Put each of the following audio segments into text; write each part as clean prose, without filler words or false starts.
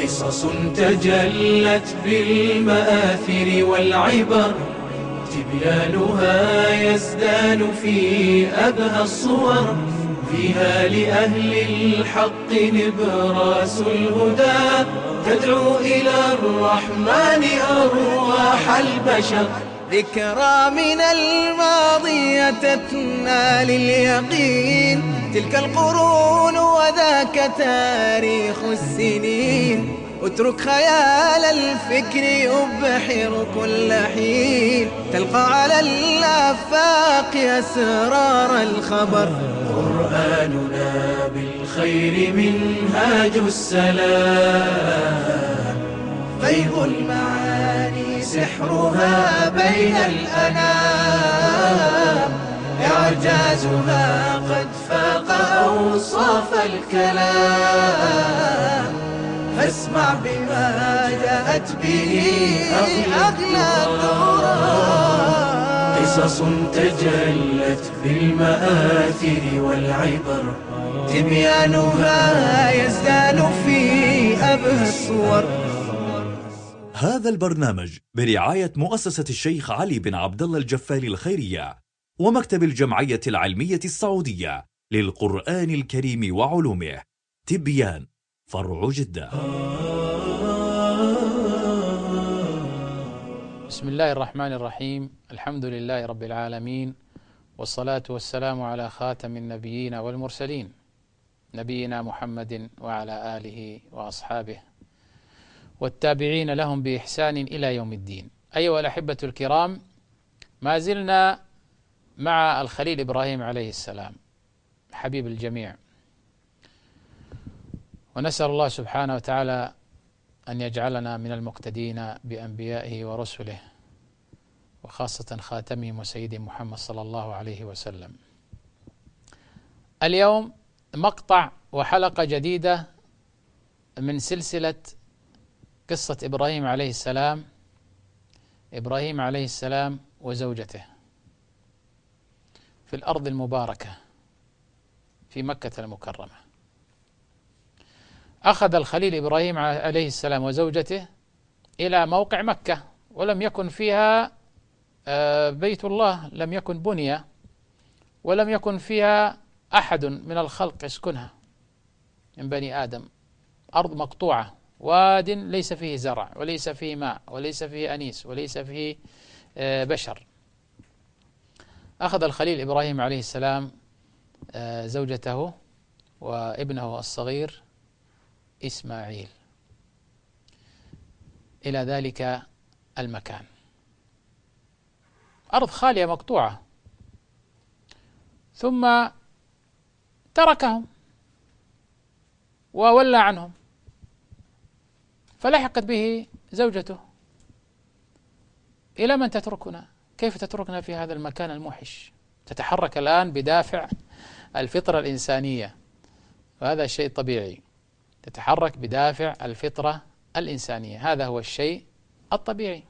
قصص تجلت بالمآثر والعبر، تبيانها يزدان في أبهى الصور، فيها لأهل الحق نبراس الهدى، تدعو إلى الرحمن أرواح البشر. ذكرى من الماضي تتنا لليقين، تلك القرون وذاك تاريخ السنين، اترك خيال الفكر يبحر كل حين، تلقى على الآفاق أسرار الخبر. قرآننا بالخير منهاج السلام، فيض المعاني سحرها بين الأنام، إعجازها قد فاق أوصاف الكلام، فاسمع بما جاءت به أغلى الدرر. قصص تجلت بالمآثر والعبر، تبيانها يزدان في أبهى الصور. هذا البرنامج برعاية مؤسسة الشيخ علي بن عبد الله الجفالي الخيرية ومكتب الجمعية العلمية السعودية للقرآن الكريم وعلومه، تبيان فرع جدة. بسم الله الرحمن الرحيم، الحمد لله رب العالمين، والصلاة والسلام على خاتم النبيين والمرسلين، نبينا محمد وعلى آله وأصحابه والتابعين لهم بإحسان إلى يوم الدين. أيها الأحبة الكرام، ما زلنا مع الخليل إبراهيم عليه السلام حبيب الجميع، ونسأل الله سبحانه وتعالى أن يجعلنا من المقتدين بأنبيائه ورسله، وخاصة خاتمهم وسيدهم محمد صلى الله عليه وسلم. اليوم مقطع وحلقة جديدة من سلسلة قصة إبراهيم عليه السلام، إبراهيم عليه السلام وزوجته في الأرض المباركة في مكة المكرمة. أخذ الخليل إبراهيم عليه السلام وزوجته إلى موقع مكة، ولم يكن فيها بيت الله، لم يكن بنية، ولم يكن فيها أحد من الخلق يسكنها من بني آدم. أرض مقطوعة، واد ليس فيه زرع وليس فيه ماء وليس فيه أنيس وليس فيه بشر. أخذ الخليل إبراهيم عليه السلام زوجته وابنه الصغير إسماعيل إلى ذلك المكان، أرض خالية مقطوعة، ثم تركهم وولى عنهم، فلحقت به زوجته: إلى من تتركنا؟ كيف تتركنا في هذا المكان الموحش؟ تتحرك الآن بدافع الفطرة الإنسانية، وهذا شيء طبيعي، تتحرك بدافع الفطرة الإنسانية، هذا هو الشيء الطبيعي.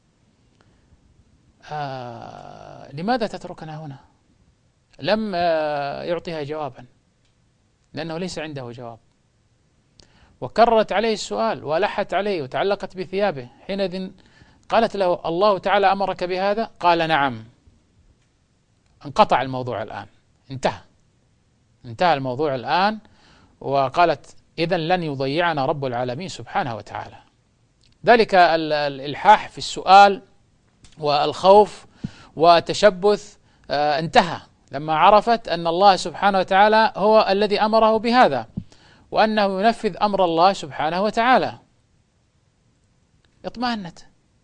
لماذا تتركنا هنا؟ لم يعطيها جوابا، لأنه ليس عنده جواب، وكررت عليه السؤال ولحت عليه وتعلقت بثيابه. حينئذ قالت له: الله تعالى أمرك بهذا؟ قال: نعم. انقطع الموضوع الآن، انتهى الموضوع الآن. وقالت: إذن لن يضيعنا رب العالمين سبحانه وتعالى. ذلك الإلحاح في السؤال والخوف والتشبث انتهى لما عرفت أن الله سبحانه وتعالى هو الذي أمره بهذا، وأنه ينفذ أمر الله سبحانه وتعالى. اطمأنت.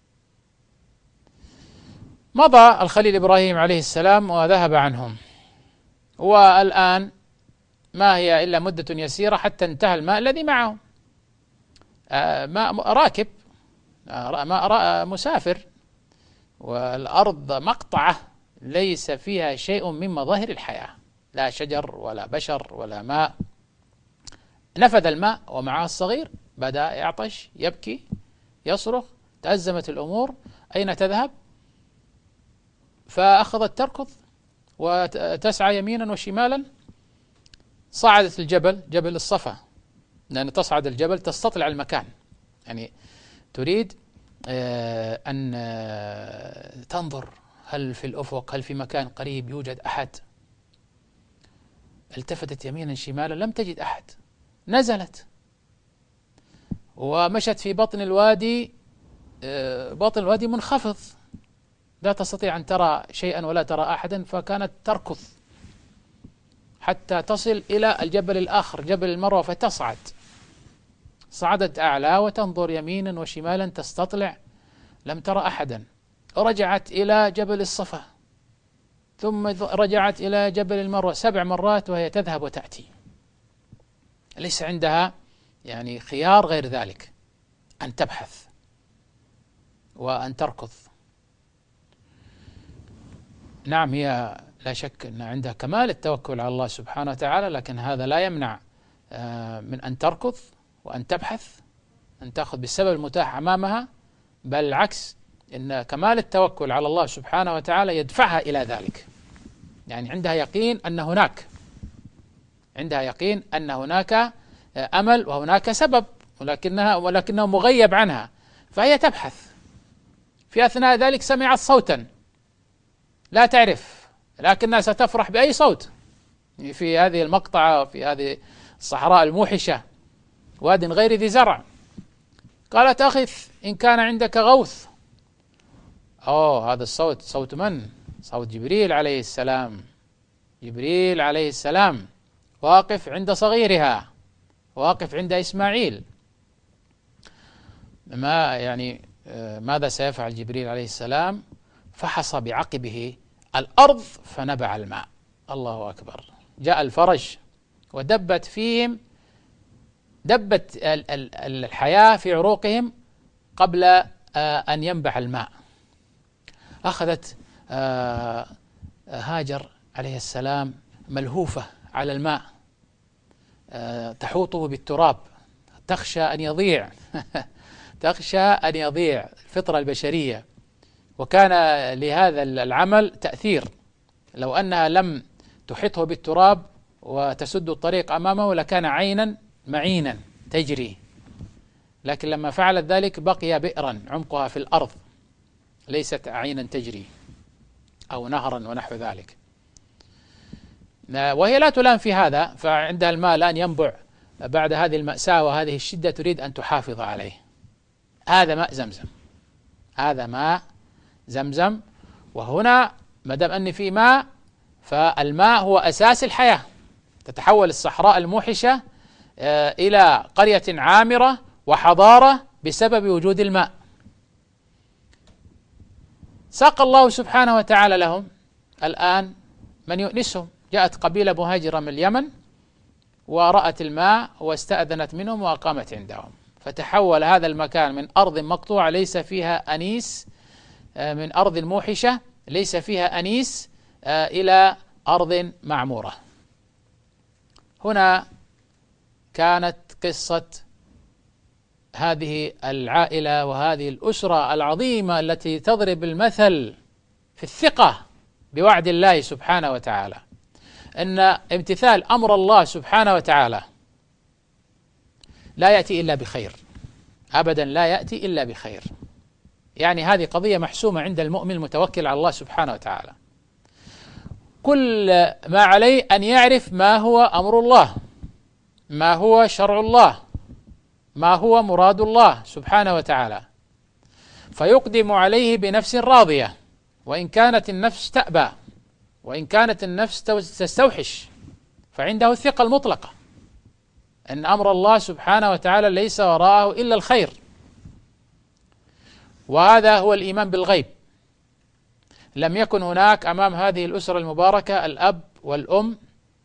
مضى الخليل إبراهيم عليه السلام وذهب عنهم، والآن ما هي إلا مدة يسيرة حتى انتهى الماء الذي معهم. ماء راكب، ماء مسافر، والأرض مقطعة ليس فيها شيء من مظاهر الحياة، لا شجر ولا بشر ولا ماء. نفذ الماء ومعه الصغير، بدأ يعطش، يبكي، يصرخ، تأزمت الأمور. أين تذهب؟ فأخذت تركض وتسعى يمينا وشمالا. صعدت الجبل، جبل الصفا، لأن تصعد الجبل تستطلع المكان، يعني تريد أن تنظر هل في الأفق، هل في مكان قريب يوجد أحد. التفتت يمينا شمالا لم تجد أحد، نزلت ومشت في بطن الوادي. بطن الوادي منخفض، لا تستطيع أن ترى شيئا ولا ترى أحدا، فكانت تركض حتى تصل إلى الجبل الآخر، جبل المروة، فتصعد. صعدت أعلى وتنظر يمينا وشمالا تستطلع، لم ترى أحدا. رجعت إلى جبل الصفا، ثم رجعت إلى جبل المروة 7 مرات وهي تذهب وتأتي. ليس عندها يعني خيار غير ذلك، أن تبحث وأن تركض. نعم، هي لا شك أن عندها كمال التوكل على الله سبحانه وتعالى، لكن هذا لا يمنع من أن تركض وأن تبحث، أن تأخذ بالسبب المتاح أمامها، بل العكس، إن كمال التوكل على الله سبحانه وتعالى يدفعها إلى ذلك. يعني عندها يقين أن هناك، عندها يقين أن هناك أمل وهناك سبب، ولكنه مغيب عنها، فهي تبحث. في أثناء ذلك سمعت صوتا لا تعرف، لكنها ستفرح بأي صوت في هذه المقطعة، في هذه الصحراء الموحشة، واد غير ذي زرع. قالت: أخف إن كان عندك غوث. هذا الصوت صوت من؟ صوت جبريل عليه السلام. جبريل عليه السلام واقف عند صغيرها، واقف عند إسماعيل. ماذا سيفعل جبريل عليه السلام؟ فحص بعقبه الأرض فنبع الماء. الله أكبر. جاء الفرج ودبت فيهم، دبت الحياة في عروقهم قبل أن ينبع الماء. أخذت هاجر عليه السلام ملهوفة على الماء، تحوطه بالتراب، تخشى أن يضيع تخشى أن يضيع. الفطرة البشرية، وكان لهذا العمل تأثير. لو أنها لم تحيطه بالتراب وتسد الطريق أمامه لكان عينا معينا تجري، لكن لما فعلت ذلك بقي بئرا عمقها في الأرض، ليست عينا تجري أو نهرا ونحو ذلك. وهي لا تلام في هذا، فعندها الماء الآن ينبع بعد هذه المأساة وهذه الشدة، تريد أن تحافظ عليه. هذا ماء زمزم، هذا ماء زمزم. وهنا ما دام أن في ماء، فالماء هو أساس الحياة. تتحول الصحراء الموحشة إلى قرية عامرة وحضارة بسبب وجود الماء. ساق الله سبحانه وتعالى لهم الآن من يؤنسهم. جاءت قبيلة مهاجرة من اليمن ورأت الماء واستأذنت منهم وأقامت عندهم، فتحول هذا المكان من أرض مقطوعة ليس فيها أنيس، من أرض موحشة ليس فيها أنيس، إلى أرض معمورة. هنا كانت قصة هذه العائلة وهذه الأسرة العظيمة التي تضرب المثل في الثقة بوعد الله سبحانه وتعالى، أن امتثال أمر الله سبحانه وتعالى لا يأتي إلا بخير، أبدا لا يأتي إلا بخير. يعني هذه قضية محسومة عند المؤمن المتوكل على الله سبحانه وتعالى. كل ما عليه أن يعرف ما هو أمر الله، ما هو شرع الله، ما هو مراد الله سبحانه وتعالى، فيقدم عليه بنفس راضية، وإن كانت النفس تأبى، وإن كانت النفس تستوحش، فعنده الثقة المطلقة أن أمر الله سبحانه وتعالى ليس وراءه إلا الخير. وهذا هو الإيمان بالغيب. لم يكن هناك أمام هذه الأسرة المباركة الأب والأم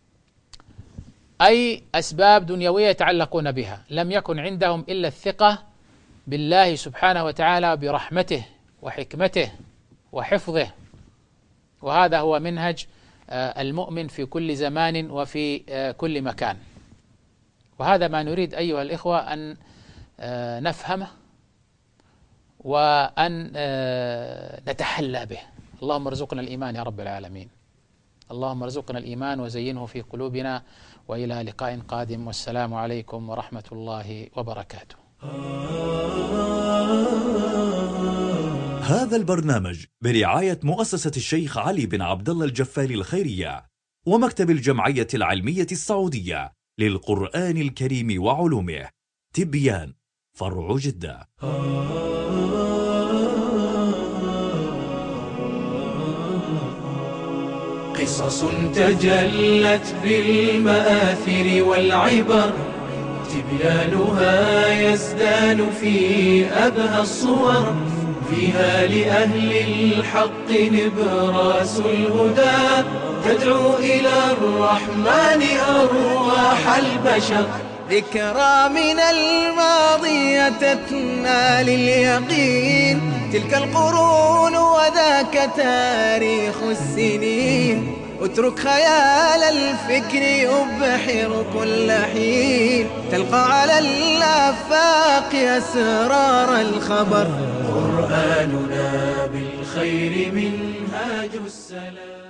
أي أسباب دنيوية يتعلقون بها، لم يكن عندهم إلا الثقة بالله سبحانه وتعالى برحمته وحكمته وحفظه. وهذا هو منهج المؤمن في كل زمان وفي كل مكان. وهذا ما نريد أيها الإخوة أن نفهمه وأن نتحلى به. اللهم ارزقنا الإيمان يا رب العالمين. اللهم ارزقنا الإيمان وزينه في قلوبنا، وإلى لقاء قادم، والسلام عليكم ورحمة الله وبركاته. هذا البرنامج برعاية مؤسسة الشيخ علي بن عبد الله الجفالي الخيرية ومكتب الجمعية العلمية السعودية للقرآن الكريم وعلومه. تبيان، فرع جدة. قصص تجلت بالمآثر والعبر، تبيانها يزدان في أبهى الصور، فيها لأهل الحق نبراس الهدى، تدعو إلى الرحمن أرواح البشر. ذكرى من الماضي تتنا لليقين، تلك القرون وذاك تاريخ السنين، اترك خيال الفكر يبحر كل حين، تلقى على الآفاق أسرار الخبر. قرآننا بالخير منهاج السلام.